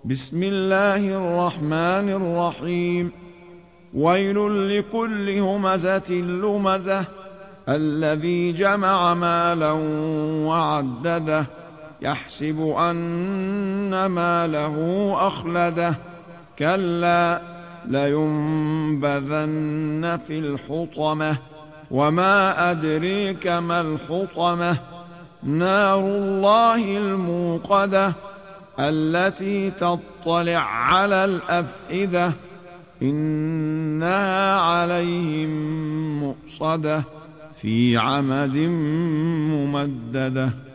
بسم الله الرحمن الرحيم. ويل لكل همزة لمزة الذي جمع مالا وعدده يحسب أن ماله أخلده كلا لينبذن في الحطمة وما أدريك ما الحطمة نار الله الموقدة التي تطلع على الأفئدة إنها عليهم مؤصدة في عمد ممددة.